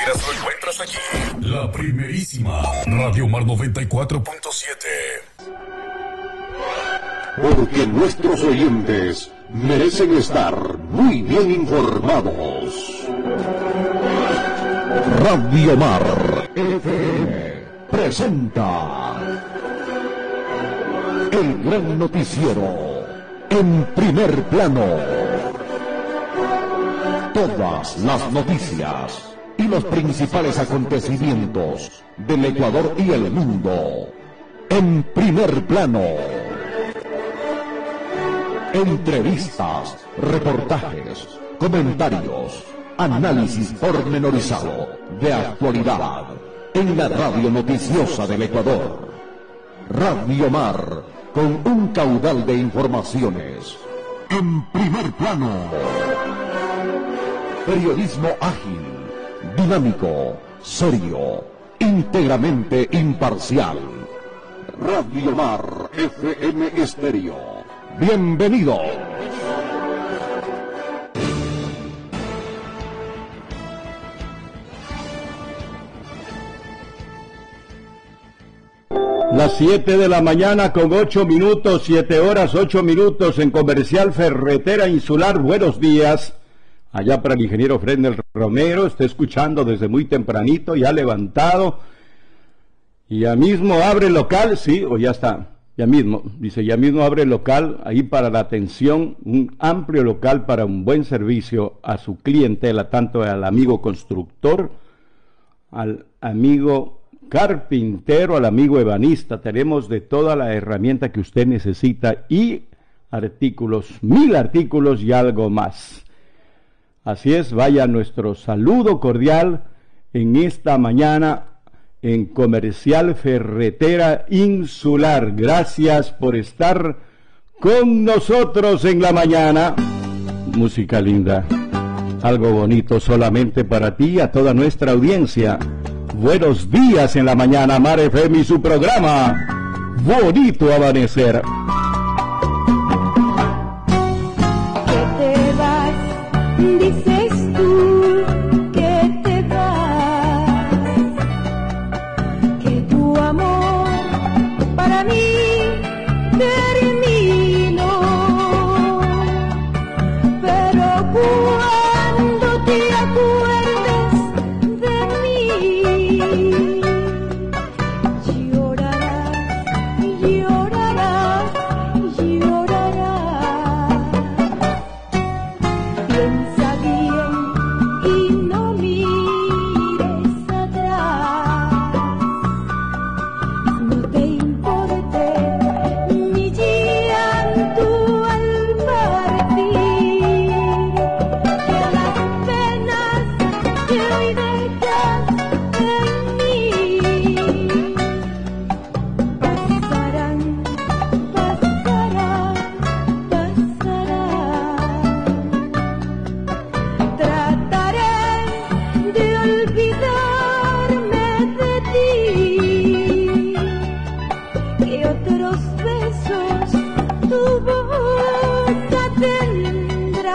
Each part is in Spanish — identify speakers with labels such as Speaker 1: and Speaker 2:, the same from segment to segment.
Speaker 1: quieras lo encuentras aquí. La primerísima Radio Mar 94.7.
Speaker 2: Porque nuestros oyentes merecen estar muy bien informados. Radio Mar FM presenta el gran noticiero En Primer Plano. Todas las noticias y los principales acontecimientos del Ecuador y el mundo en primer plano. Entrevistas, reportajes, comentarios, análisis pormenorizado de actualidad en la radio noticiosa del Ecuador. Radio Mar, con un caudal de informaciones en primer plano. Periodismo ágil, dinámico, serio, íntegramente imparcial. Radio Mar FM Estéreo. Bienvenido.
Speaker 3: Las 7 de la mañana con 8 minutos, 7 horas 8 minutos en Comercial Ferretera Insular. Buenos días. Allá para el ingeniero Fredner Romero, está escuchando desde muy tempranito, ya levantado. Y ya mismo abre el local, sí, o ya está, ya mismo, dice, ya mismo abre el local, ahí para la atención, un amplio local para un buen servicio a su clientela, tanto al amigo constructor, al amigo carpintero, al amigo ebanista. Tenemos de toda la herramienta que usted necesita y artículos, 1000 artículos y algo más. Así es, vaya nuestro saludo cordial en esta mañana en Comercial Ferretera Insular. Gracias por estar con nosotros en la mañana. Música linda, algo bonito solamente para ti y a toda nuestra audiencia. Buenos días en la mañana, Mar FM y su programa Bonito Amanecer.
Speaker 4: Dices tú que te vas, que tu amor para mí terminó, pero cuando te acuerdes de mí, llorarás, llorarás, llorarás. Piensa bien y no mires atrás, no te importe mi llanto al partir, que a las penas que hoy dejas en mí pasarán, pasarán, pasarán. Trataré de olvidarme de ti, que otros besos tu boca tendrá,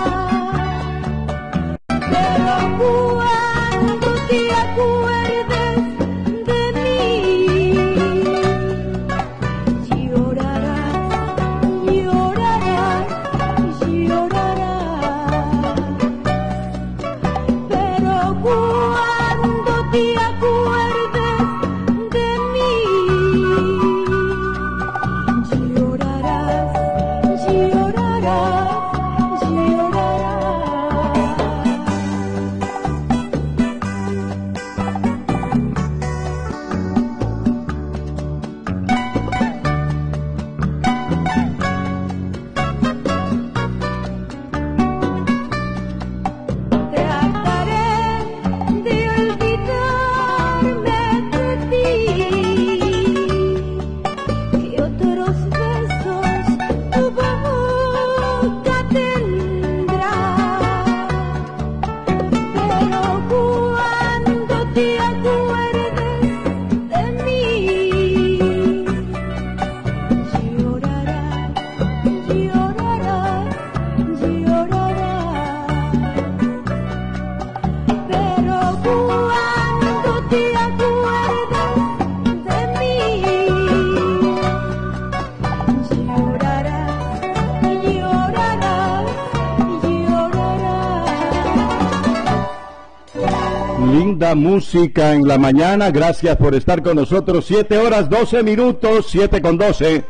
Speaker 4: pero cuando te acuerdes de mí, llorarás, llorarás, llorarás. Pero cuando te acuerdes de mí, llorarás, llorarás, llorarás. Trataré de olvidarme de ti, que otros besos tu boca tendrá, pero cuando te acuerdes de mí, llorarás, llorarás, llorarás. Pero
Speaker 3: linda música en la mañana. Gracias por estar con nosotros. 7 horas 12 minutos, 7 con 12.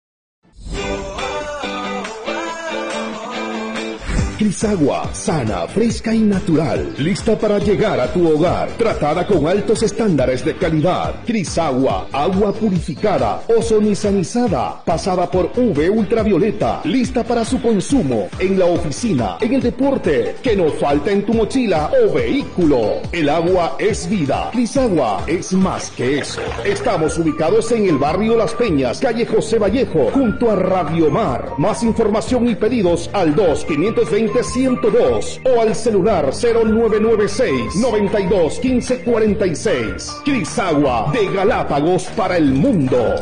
Speaker 2: Crisagua, sana, fresca y natural, lista para llegar a tu hogar, tratada con altos estándares de calidad. Crisagua, agua purificada, ozonizanizada, pasada por UV ultravioleta, lista para su consumo en la oficina, en el deporte, que no falta en tu mochila o vehículo. El agua es vida. Crisagua es más que eso. Estamos ubicados en el barrio Las Peñas, calle José Vallejo, junto a Radio Mar. Más información y pedidos al 2-520-102 o al celular 0996-921546. Crisagua, de Galápagos para el mundo.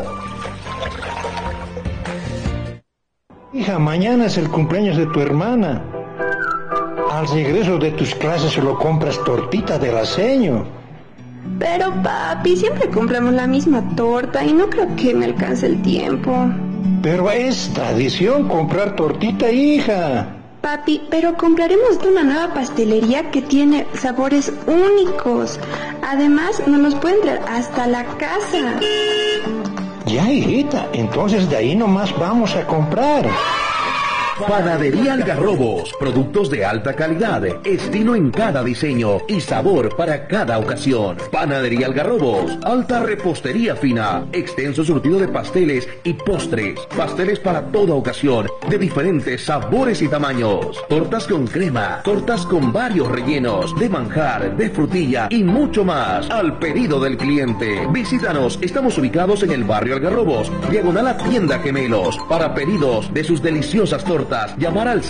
Speaker 5: Hija, mañana es el cumpleaños de tu hermana. Al regreso de tus clases solo compras tortita de alaceño.
Speaker 6: Pero papi, siempre compramos la misma torta y no creo que me alcance el tiempo.
Speaker 5: Pero es tradición comprar tortita, hija.
Speaker 6: Papi, pero compraremos de una nueva pastelería que tiene sabores únicos. Además, nos los pueden traer hasta la casa.
Speaker 5: Ya, hijita, entonces de ahí nomás vamos a comprar.
Speaker 7: Panadería Algarrobos, productos de alta calidad, estilo en cada diseño y sabor para cada ocasión. Panadería Algarrobos, alta repostería fina, extenso surtido de pasteles y postres, pasteles para toda ocasión, de diferentes sabores y tamaños, tortas con crema, tortas con varios rellenos, de manjar, de frutilla y mucho más, al pedido del cliente. Visítanos, estamos ubicados en el barrio Algarrobos, diagonal a Tienda Gemelos. Para pedidos de sus deliciosas tortas, llamar al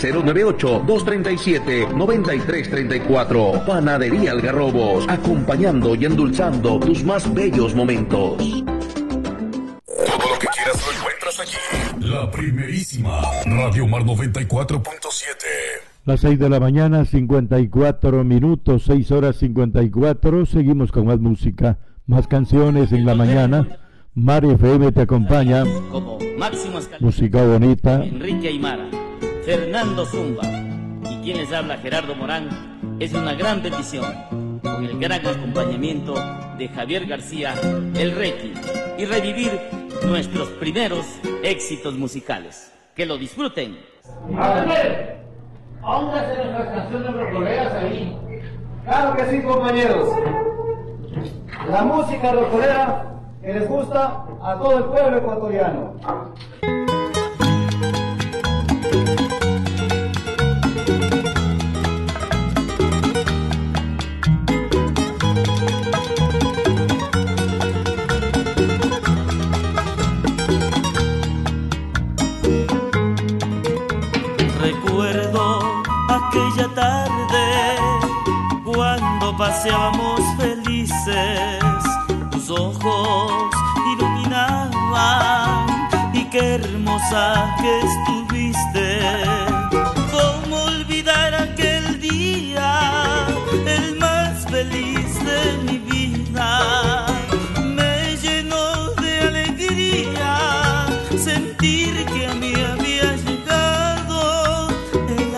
Speaker 7: 098-237-9334. Panadería Algarrobos, acompañando y endulzando tus más bellos momentos.
Speaker 1: Todo lo que quieras lo encuentras aquí. La primerísima Radio Mar 94.7.
Speaker 3: Las 6 de la mañana, 54 minutos, 6 horas 54. Seguimos con más música, más canciones en la mañana. Mar FM te acompaña.
Speaker 8: Como Máximo Escalante,
Speaker 3: Música bonita.
Speaker 8: Enrique Aymara, Fernando Zumba y quien les habla, Gerardo Morán. Es una gran bendición, con el gran acompañamiento de Javier García, el Requi, y revivir nuestros primeros éxitos musicales. Que lo disfruten.
Speaker 9: Javier, póngase nuestras canciones rocoleras ahí. Claro que sí, compañeros. La música rocolera que les gusta a todo el pueblo ecuatoriano.
Speaker 10: Recuerdo aquella tarde cuando paseábamos felices, tus ojos iluminaban y qué hermosa que estuviste. ¿Cómo olvidar aquel día, el más feliz de mi vida? Me llenó de alegría sentir que a mí había llegado el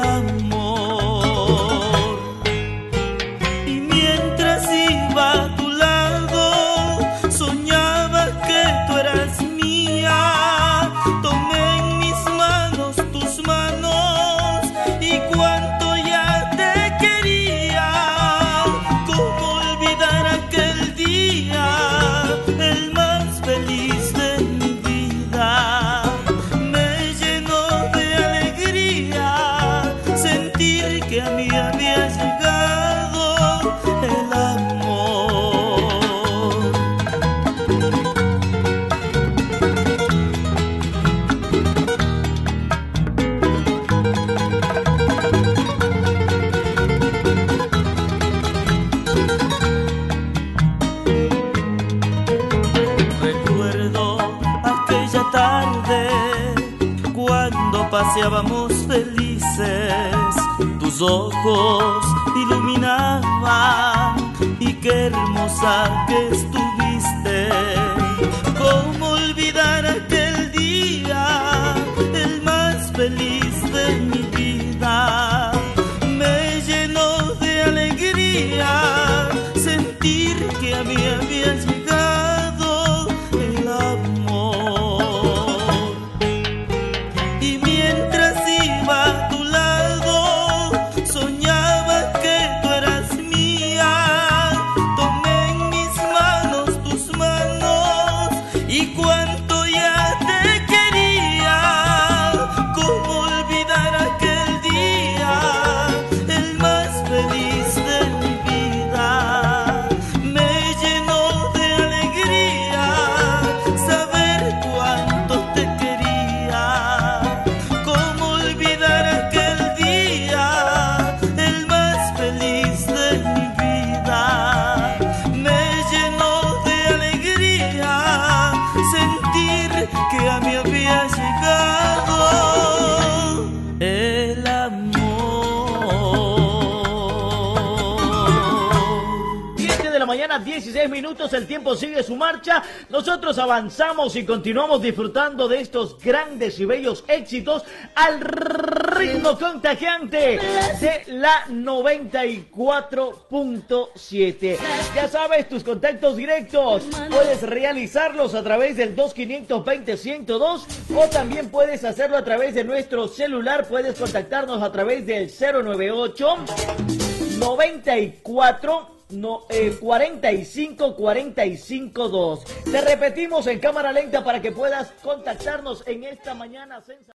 Speaker 10: amor. Y mientras iba a tu lado, soñaba que tú eras mía. Tomé en mis manos tus manos y cuánto ya te quería. ¿Cómo olvidar aquel día, el más feliz de mi vida? Me llenó de alegría sentir que a mí había llegado el amor. Recuerdo aquella tarde cuando paseábamos felices, tus ojos iluminaban y qué hermosa que estuviste. ¿Cómo olvidar aquel día, el más feliz de mi vida? Me llenó de alegría
Speaker 11: mañana, 16 minutos, el tiempo sigue su marcha. Nosotros avanzamos y continuamos disfrutando de estos grandes y bellos éxitos al ritmo contagiante de la 94.7. Ya sabes, tus contactos directos puedes realizarlos a través del 2520-102 o también puedes hacerlo a través de nuestro celular. Puedes contactarnos a través del 098 94 45 45 2. Te repetimos en cámara lenta para que puedas contactarnos en esta mañana sensacional.